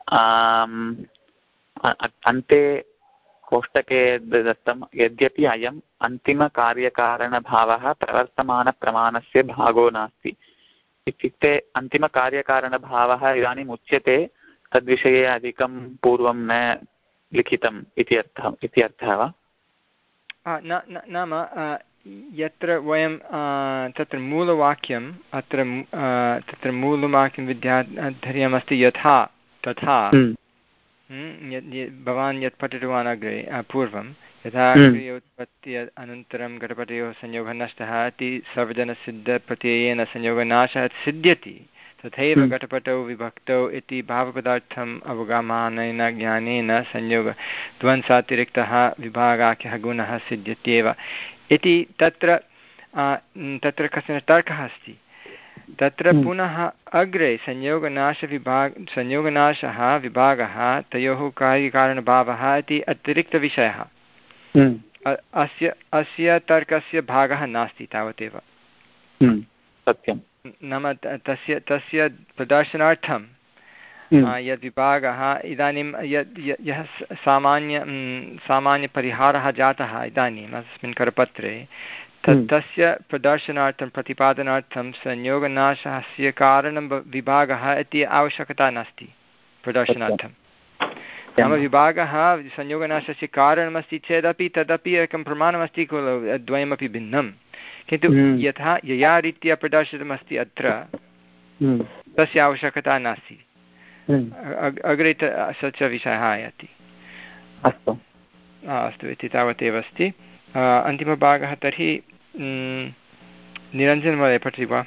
अन्ते कोष्टके दत्तं यद्यपि अयम् अन्तिमकार्यकारणभावः प्रवर्तमानप्रमाणस्य भागो नास्ति। इत्युक्ते अन्तिमकार्यकारणभावः इदानीम् उच्यते, तद्विषये अधिकं पूर्वं न लिखितम् इति अर्थः इति अर्थः वा? नाम यत्र वयं तत्र मूलवाक्यम् अत्र तत्र मूलवाक्यं विद्याधर्यमस्ति यथा तथा भवान् यत् पठितवान् अग्रे पूर्वं यथा क्रियोत्पत्ति अनन्तरं घटपटयोः संयोगः नष्टः इति सर्वजनसिद्धप्रत्ययेन संयोगनाशः सिद्ध्यति, तथैव घटपटौ विभक्तौ इति भावपदार्थम् अवगमनेन ज्ञानेन संयोग द्वन्द्वातिरिक्तः विभागाख्यः गुणः सिद्ध्यत्येव इति तत्र तत्र कश्चन तर्कः अस्ति। तत्र पुनः अग्रे संयोगनाशविभाग संयोगनाशः विभागः तयोः कार्यकारणभावः इति अतिरिक्तविषयः, अस्य अस्य तर्कस्य भागः नास्ति तावदेव। सत्यं नाम तस्य तस्य प्रदर्शनार्थं यद् विभागः इदानीं यद् यः सामान्य सामान्यपरिहारः जातः इदानीम् अस्मिन् करपत्रे, तत् तस्य प्रदर्शनार्थं प्रतिपादनार्थं संयोगनाशस्य कारणं विभागः इति आवश्यकता नास्ति प्रदर्शनार्थं। नाम विभागः संयोगनाशस्य कारणमस्ति चेदपि तदपि एकं प्रमाणमस्ति खलु, द्वयमपि भिन्नं, किन्तु यथा यया रीत्या प्रदर्शितमस्ति अत्र तस्य आवश्यकता नास्ति। अग्रे स च विषयः आयाति। अस्तु अस्तु इति तावदेव अस्ति। अन्तिमभागः तर्हि निरञ्जनमहोदय पठति वा?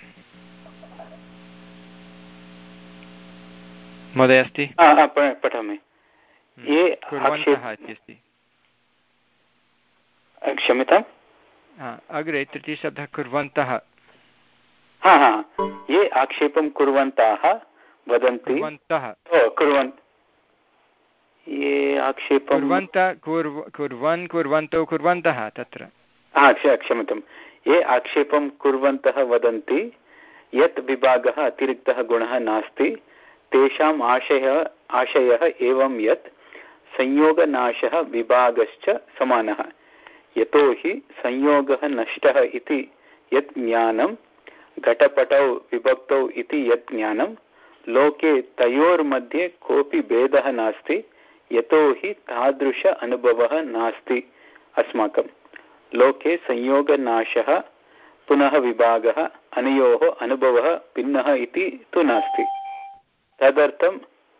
महोदय अस्ति? पठामि। ये कुर्वन्तः इत्यस्ति, क्षम्यताम्, अग्रे तृतीयशब्दः कुर्वन्तः। हा हा ये आक्षेपं कुर्वन्तः वदन्ति कुर्वन् ये आक्षेपं कुर्वन्तः कुर्वन् कुर्वन्तौ कुर्वन्तः तत्र हा क्षम्यतां ये आक्षेपं कुर्वन्तः वदन्ति यत् विभागः अतिरिक्तः गुणः नास्ति, तेषाम् आशयः आशयः एवं यत् संयोगनाशः विभागश्च समानः, यतोहि संयोगः नष्टः इति यत् ज्ञानं घटपटौ विभक्तौ इति यत् ज्ञानं लोके तयोर्मध्ये कोऽपि भेदः नास्ति, यतोहि तादृश अनुभवः नास्ति अस्माकं। लोके संयोगनाशः पुनः विभागः अनयोः अनुभवः भिन्नः इति तु नास्ति। तदर्थं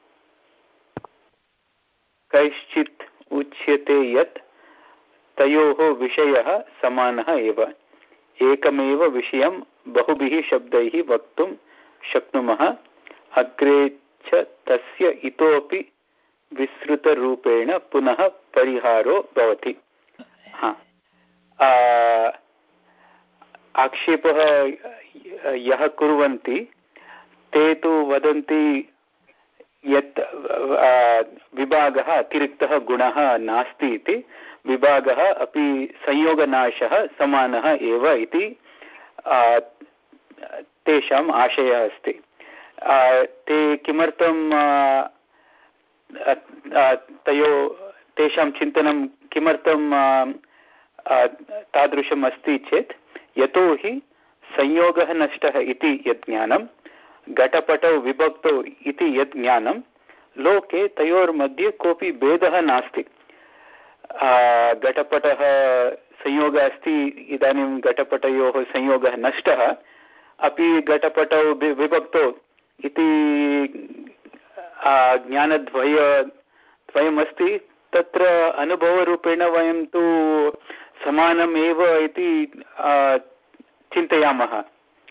कैश्चित् उच्यते यत् तयोः विषयः समानः एव, एकमेव विषयं बहुभिः शब्दैः वक्तुं शक्नुमः, अग्रे च तस्य इतोपि विस्तृतरूपेण पुनः परिहारो भवति। हा आक्षेपः यः कुर्वन्ति ते तु वदन्ति यत् विभागः अतिरिक्तः गुणः नास्ति इति, विभागः अपि संयोगनाशः समानः एव इति तेषाम् आशयः अस्ति। ते किमर्थं तयो तेषां चिन्तनं किमर्थं तादृशम् अस्ति चेत्, यतोहि संयोगः नष्टः इति यत् ज्ञानं घटपटौ विभक्तौ इति यत् ज्ञानं लोके तयोर्मध्ये कोऽपि भेदः नास्ति। घटपटः संयोगः अस्ति, इदानीं घटपटयोः संयोगः नष्टः, अपि घटपटौ विभक्तौ इति ज्ञानद्वय द्वयमस्ति, तत्र अनुभवरूपेण वयं तु समानम् एव इति चिन्तयामः।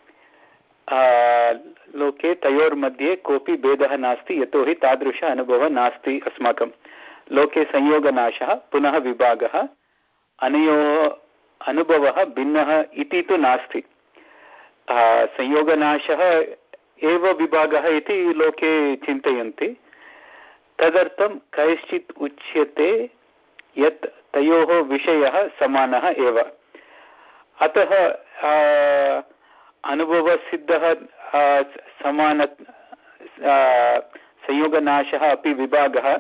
लोके तयोर्मध्ये कोऽपि भेदः नास्ति, यतोहि तादृश अनुभवः नास्ति अस्माकं। लोके संयोगनाशः पुनः विभागः अनयोः अनुभवः भिन्नः इति तु नास्ति। संयोगनाशः एव विभागः इति लोके चिन्तयन्ति। तदर्थं कैश्चित् उच्यते यत् तयोः विषयः समानः एव। अतः अनुभवसिद्धः समान संयोगनाशः अपि विभागः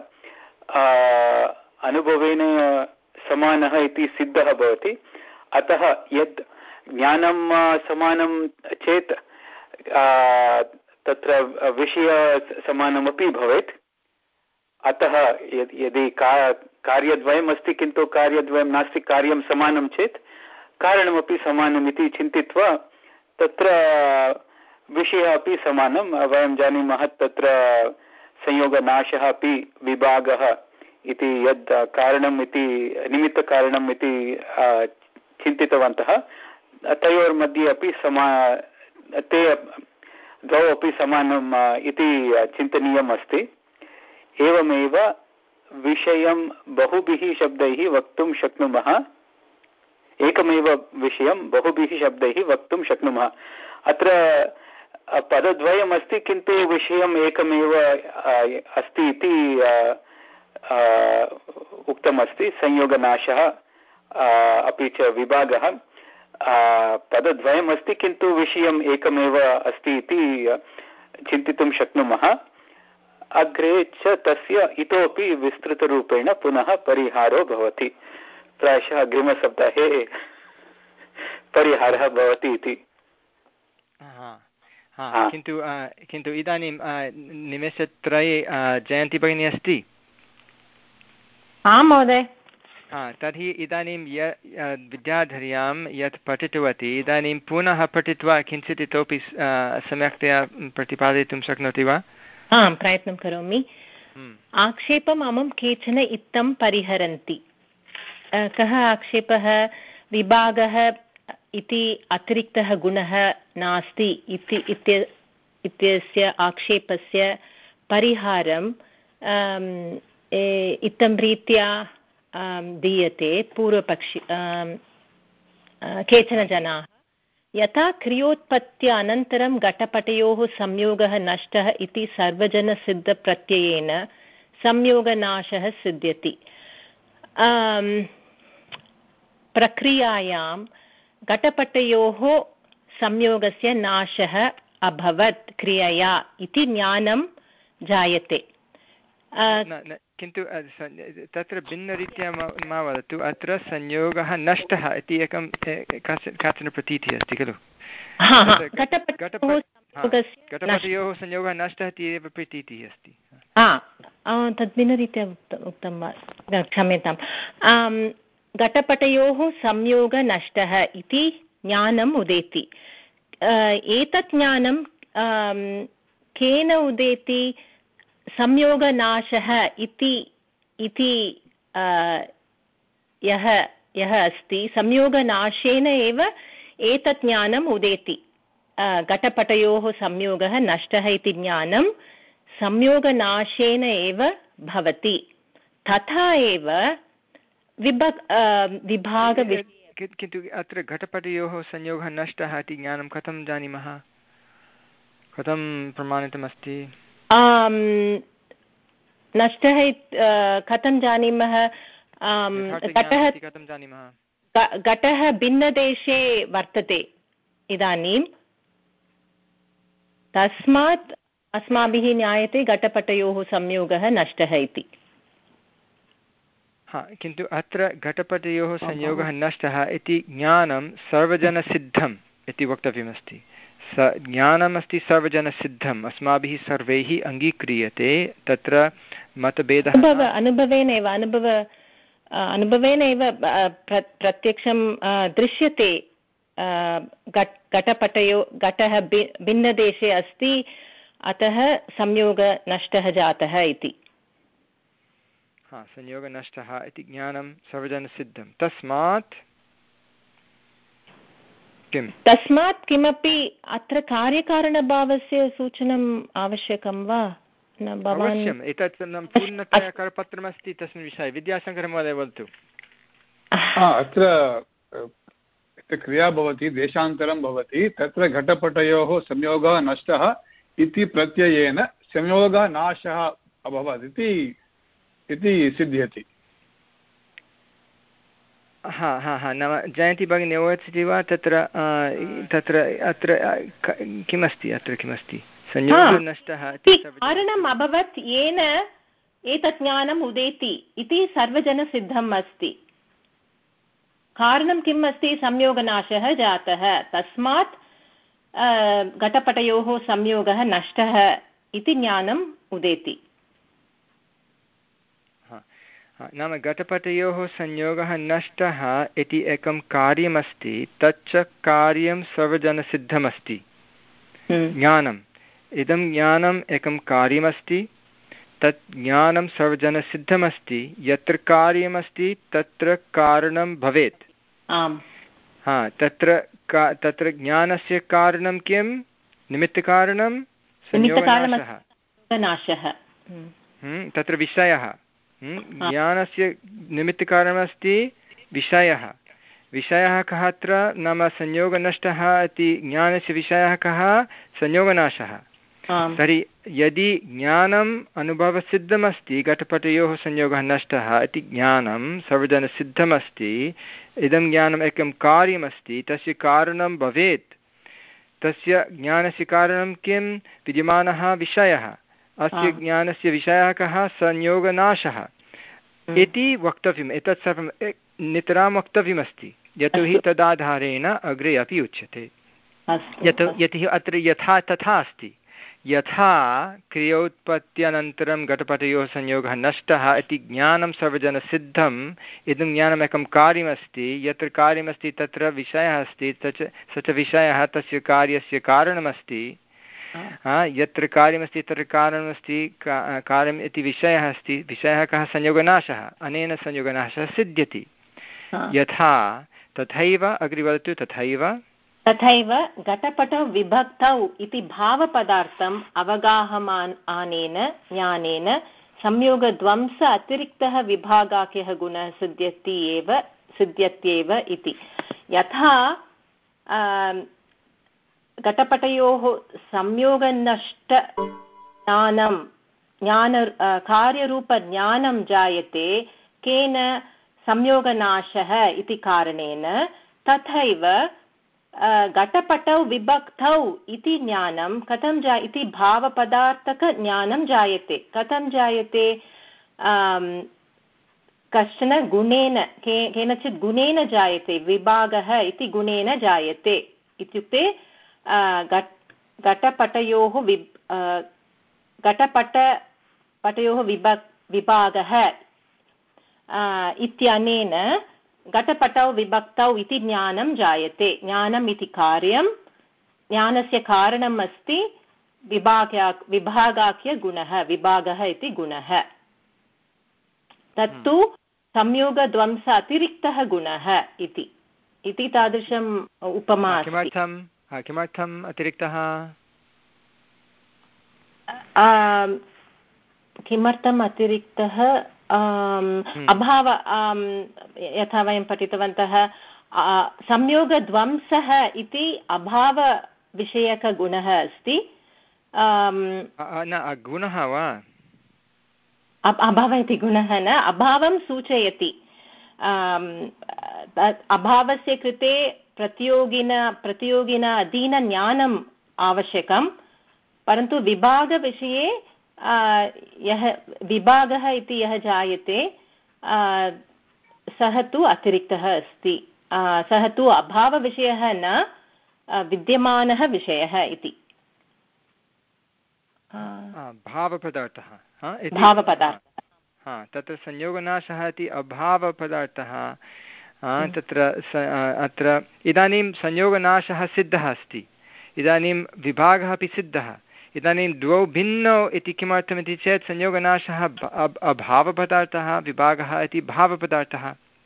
अनुभवेन समानः इति सिद्धः भवति। अतः यद् ज्ञानं समानं चेत् तत्र विषय समानमपि भवेत्। अतः यदि का कार्यद्वयम् अस्ति किन्तु कार्यद्वयं नास्ति, कार्यं समानं चेत् कारणमपि समानमिति चिन्तयित्वा तत्र विषयः अपि समानं। वयं जानीमः तत्र संयोगनाशः अपि विभागः इति यद् कारणम् इति निमित्तकारणम् इति चिन्तितवन्तः तयोर्मध्ये अपि समा ते द्वौ अपि समानम् इति चिन्तनीयम् अस्ति। एवमेव विषयं बहुभिः शब्दैः वक्तुं शक्नुमः एकमेव विषयं बहुभिः शब्दैः वक्तुं शक्नुमः। अत्र पदद्वयमस्ति किन्तु विषयम् एकमेव अस्ति इति उक्तमस्ति। संयोगनाशः अपि च विभागः पदद्वयमस्ति किन्तु विषयम् एकमेव अस्ति इति चिन्तितुं शक्नुमः। अग्रे च तस्य इतोपि विस्तृतरूपेण पुनः परिहारो भवति। प्रायशः अग्रिमसप्ताहे परिहारः भवति इति। किन्तु किन्तु इदानीं निमेषत्रये जयन्ती भगिनी अस्ति? आं महोदय। तर्हि इदानीं य विद्याधर्यां यत् पठितवती इदानीं पुनः पठित्वा किञ्चित् इतोपि सम्यक्तया प्रतिपादयितुं शक्नोति वा? आं प्रयत्नं करोमि। आक्षेपम् अमुं केचन इत्थं परिहरन्ति। कः आक्षेपः? विभागः इति अतिरिक्तः गुणः नास्ति इति इत्यस्य आक्षेपस्य परिहारं इत्थं रीत्या दीयते पूर्वपक्षि केचन जनाः। यथा क्रियोत्पत्त्या अनन्तरं घटपटयोः संयोगः नष्टः इति सर्वजनसिद्धप्रत्ययेन संयोगनाशः सिद्ध्यति। प्रक्रियायां घटपटयोः संयोगस्य नाशः अभवत् क्रियया इति ज्ञानं जायते। किन्तु तत्र भिन्नरीत्या मा वदतु। अत्र संयोगः नष्टः इति एकं काचन प्रतीतिः अस्ति खलु। घटपटयोः संयोगः नष्टः इति एव प्रतीतिः अस्ति। तद् भिन्नरीत्या उक्तं वा? क्षम्यताम्। घटपटयोः संयोगः नष्टः इति ज्ञानम् उदेति। एतत् ज्ञानं केन उदेति? संयोगनाशः इति इति यः यः अस्ति संयोगनाशेन एव एतत् ज्ञानम् उदेति। घटपटयोः संयोगः नष्टः इति ज्ञानं संयोगनाशेन एव भवति। तथा एव विभाग विभागविषये। किन्तु अत्र घटपटयोः संयोगः नष्टः इति ज्ञानं कथं जानीमः? कथं प्रमाणितमस्ति? नष्टः कथं जानीमः? घटः कथं जानीमः? घटः भिन्नदेशे वर्तते इदानीं, तस्मात् अस्माभिः ज्ञायते घटपटयोः संयोगः नष्टः इति। हा, किन्तु अत्र घटपटयोः संयोगः नष्टः इति ज्ञानं सर्वजनसिद्धम् इति वक्तव्यमस्ति। स ज्ञानमस्ति सर्वजनसिद्धम्, अस्माभिः सर्वैः अङ्गीक्रियते। तत्र मतभेदः अनुभवेन एव अनुभव अनुभवेन एव प्रत्यक्षं दृश्यते। घटपटयो घटः भिन्नदेशे अस्ति, अतः संयोगः नष्टः जातः इति। हा, संयोगः नष्टः इति ज्ञानं सर्वजनसिद्धं। तस्मात् किं? तस्मात् किमपि अत्र कार्यकारणभावस्य सूचनम् आवश्यकं वा? अवश्यम्। एतत् पूर्णतया करपत्रमस्ति तस्मिन् विषये। विद्याशङ्कर महोदय वदतु। अत्र क्रिया भवति, देशान्तरं भवति, तत्र घटपटयोः संयोगः नष्टः इति प्रत्ययेन संयोगनाशः अभवत् इति इति सिद्ध्यति। हा हा हा नाम जयन्ती भगिनी वदति वा? तत्र तत्र अत्र किमस्ति? अत्र किमस्ति? संयोगः नष्टः कारणम् अभवत् येन एतत् ज्ञानम् उदेति इति सर्वजनसिद्धम् अस्ति। कारणं किम् अस्ति? संयोगनाशः जातः, तस्मात् घटपटयोः संयोगः नष्टः इति ज्ञानम् उदेति। नाम घटपटयोः संयोगः नष्टः इति एकं कार्यमस्ति, तच्च कार्यं सर्वजनसिद्धमस्ति। ज्ञानम् इदं ज्ञानम् एकं कार्यमस्ति, तत् ज्ञानं सर्वजनसिद्धमस्ति, यत्र कार्यमस्ति तत्र कारणं भवेत्। आम् हा तत्र का तत्र ज्ञानस्य कारणं किं? निमित्तकारणं संयोगनाशः। तत्र विषयः, ज्ञानस्य निमित्तकारणमस्ति विषयः। विषयः कः अत्र? नाम संयोगनष्टः इति ज्ञानस्य विषयः कः? संयोगनाशः। तर्हि यदि ज्ञानम् अनुभवसिद्धमस्ति, घटपटयोः संयोगः नष्टः इति ज्ञानं सर्वजनसिद्धमस्ति, इदं ज्ञानम् एकं कार्यमस्ति, तस्य कारणं भवेत्। तस्य ज्ञानस्य कारणं किं? विद्यमानः विषयः। अस्य ज्ञानस्य विषयः कः? संयोगनाशः इति वक्तव्यम्। एतत् सर्वं नितरां वक्तव्यमस्ति, यतोहि तदाधारेण अग्रे अपि उच्यते। यतो यतो अत्र यथा तथा अस्ति। यथा क्रियोत्पत्त्यनन्तरं घटपटयोः संयोगः नष्टः इति ज्ञानं सर्वजनसिद्धम्, इदं ज्ञानम् एकं कार्यमस्ति, यत्र कार्यमस्ति तत्र विषयः अस्ति, तच्च स च विषयः तस्य कार्यस्य कारणमस्ति। यत्र कार्यमस्ति तत्र कारणमस्ति, कार्यम् इति विषयः अस्ति। विषयः कः? संयोगनाशः। अनेन संयोगनाशः सिद्ध्यति। यथा तथैव, अग्रे वदतु। तथैव तथैव घटपटौ विभक्तौ इति भावपदार्थम् अवगाहमानेन ज्ञानेन संयोगध्वंस अतिरिक्तः विभागाख्यः गुणः सिद्ध्यति एव सिद्ध्यत्येव इति। यथा घटपटयोः संयोगनष्ट ज्ञानं ज्ञान कार्यरूपज्ञानं जायते केन? संयोगनाशः इति कारणेन। तथैव घटपटौ विभक्तौ इति ज्ञानं कथं जा इति भावपदार्थकज्ञानं जायते। कथं जायते? कश्चन गुणेन, के केनचित् गुणेन जायते। विभागः इति गुणेन जायते। इत्युक्ते घटपटयोः वि घटपट पटयोः विभक् विभागः इत्यनेन घटपटौ विभक्तौ इति ज्ञानं जायते। ज्ञानम् इति कार्यं, ज्ञानस्य कारणम् अस्ति विभागा विभागाख्य गुणः, विभागः इति गुणः। तत्तु संयोगध्वंस अतिरिक्तः गुणः इति इति तादृशम् उपमा अस्ति। किमर्थं किमर्थम् अतिरिक्तः? किमर्थम् अतिरिक्तः? अभाव, यथा वयं पठितवन्तः, संयोगध्वंसः इति अभावविषयकगुणः अस्ति। न गुणः वा? अभावः इति गुणः न, अभावं सूचयति। अभावस्य कृते प्रतियोगिन प्रतियोगिन अधीनज्ञानम् आवश्यकं, परन्तु विभागविषये यः विभागः इति यः जायते सः तु अतिरिक्तः अस्ति। सः तु अभावविषयः न, विद्यमानः विषयः इति। भावपदार्थः भावपदार्थः हा तत्र संयोगनाशः इति अभावपदार्थः। तत्र अत्र इदानीं संयोगनाशः सिद्धः अस्ति, इदानीं विभागः अपि सिद्धः। इदानीं द्वौ भिन्नौ इति किमर्थमिति चेत् संयोगनाशः अभावपदार्थः, विभागः इति भावपदार्थः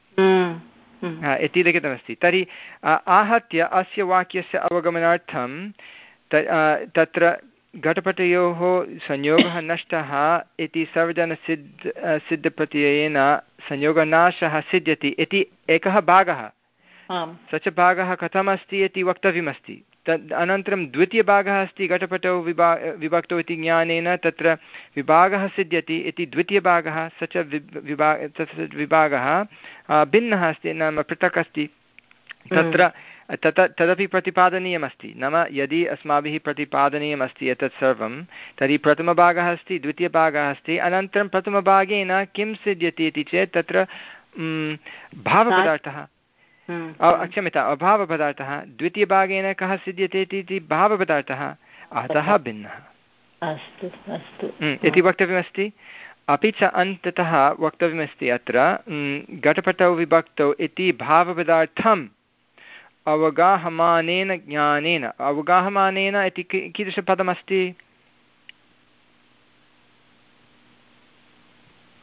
इति लिखितमस्ति। तर्हि आहत्य अस्य वाक्यस्य अवगमनार्थं तत्र घटपटयोः संयोगः नष्टः इति सर्वजनसिद्ध सिद्धप्रत्ययेन संयोगनाशः सिद्ध्यति इति एकः भागः। स च भागः कथमस्ति इति वक्तव्यमस्ति। तद् अनन्तरं द्वितीयभागः अस्ति घटपटौ विभा विभक्तौ इति ज्ञानेन तत्र विभागः सिद्ध्यति इति द्वितीयभागः। स च विभाग तस्य विभागः भिन्नः अस्ति, नाम पृथक् अस्ति। तत्र तत् तदपि प्रतिपादनीयमस्ति। नाम यदि अस्माभिः प्रतिपादनीयमस्ति एतत् सर्वं, तर्हि प्रथमभागः अस्ति, द्वितीयभागः अस्ति, अनन्तरं प्रथमभागेन किं सिद्ध्यति इति चेत् तत्र भावपदार्थः, क्षम्यताम्, अभावपदार्थः। द्वितीयभागेन कः सिद्ध्यति इति भावपदार्थः, अतः भिन्नः अस्तु अस्तु इति वक्तव्यमस्ति। अपि च अन्ततः वक्तव्यमस्ति अत्र घटपटौ विभक्तौ इति भावपदार्थम् अवगाहमानेन ज्ञानेन। अवगाहमानेन इति कीदृशपदमस्ति?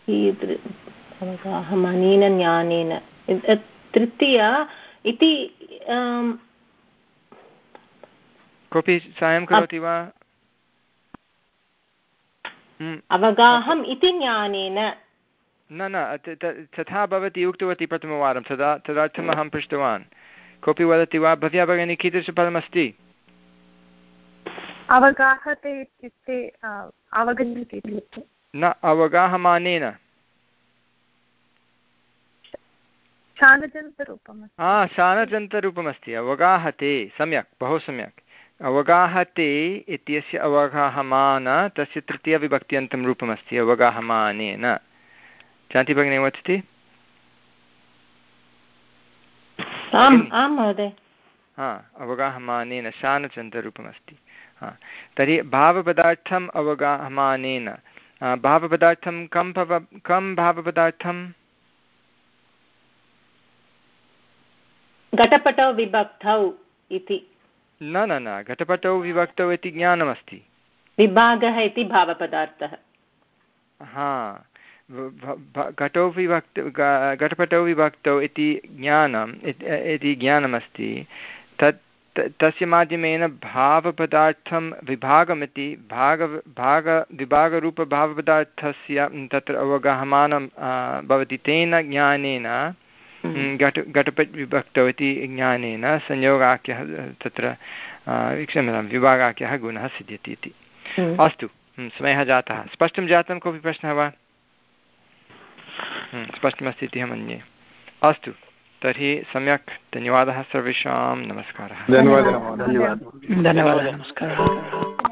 अवगाहम् अनेन ज्ञानेन तृतीया इति कोऽपि साहाय्यं करोति वा? अवगाहम् इति ज्ञानेन न न तथा भवती उक्तवती प्रथमवारं तदा तदर्थम् अहं पृष्टवान्। कोऽपि वदति वा भव्या भगिनी कीदृशपदमस्ति? अवगाहते इत्युक्ते अवगच्छति न अवगाहमानेन हा शानजन्तरूपमस्ति अवगाहते सम्यक् बहु सम्यक् अवगाहते इत्यस्य अवगाहमान तस्य तृतीयविभक्त्यन्तं रूपमस्ति अवगाहमानेन। शान्ति भगिनी वदति? आम् आं महोदय। हा अवगाहमानेन शानचन्तरूपमस्ति। हा तर्हि भावपदार्थम् अवगाहमानेन भावपदार्थं कं भव कं भावपदार्थं घटपटौ विभक्तौ इति न न न घटपटौ विभक्तौ इति ज्ञानमस्ति विभागः इति भावपदार्थः। हा घटौ विभक्त घटपटौ विभक्तौ इति ज्ञानम् इति ज्ञानमस्ति तत् तस्य माध्यमेन भावपदार्थं विभागमिति भाग भाग विभागरूपभावपदार्थस्य तत्र अवगाहमानं भवति तेन ज्ञानेन घट घटपट् विभक्तौ इति ज्ञानेन संयोगाख्यः तत्र क्षम्यतां विभागाख्यः गुणः सिद्ध्यति इति। अस्तु समयः जातः स्पष्टं जातं कोऽपि प्रश्नः वा? स्पष्टमस्ति इति अहं मन्ये। अस्तु तर्हि सम्यक् धन्यवादः सर्वेषां नमस्कारः। धन्यवादः धन्यवादः नमस्कारः।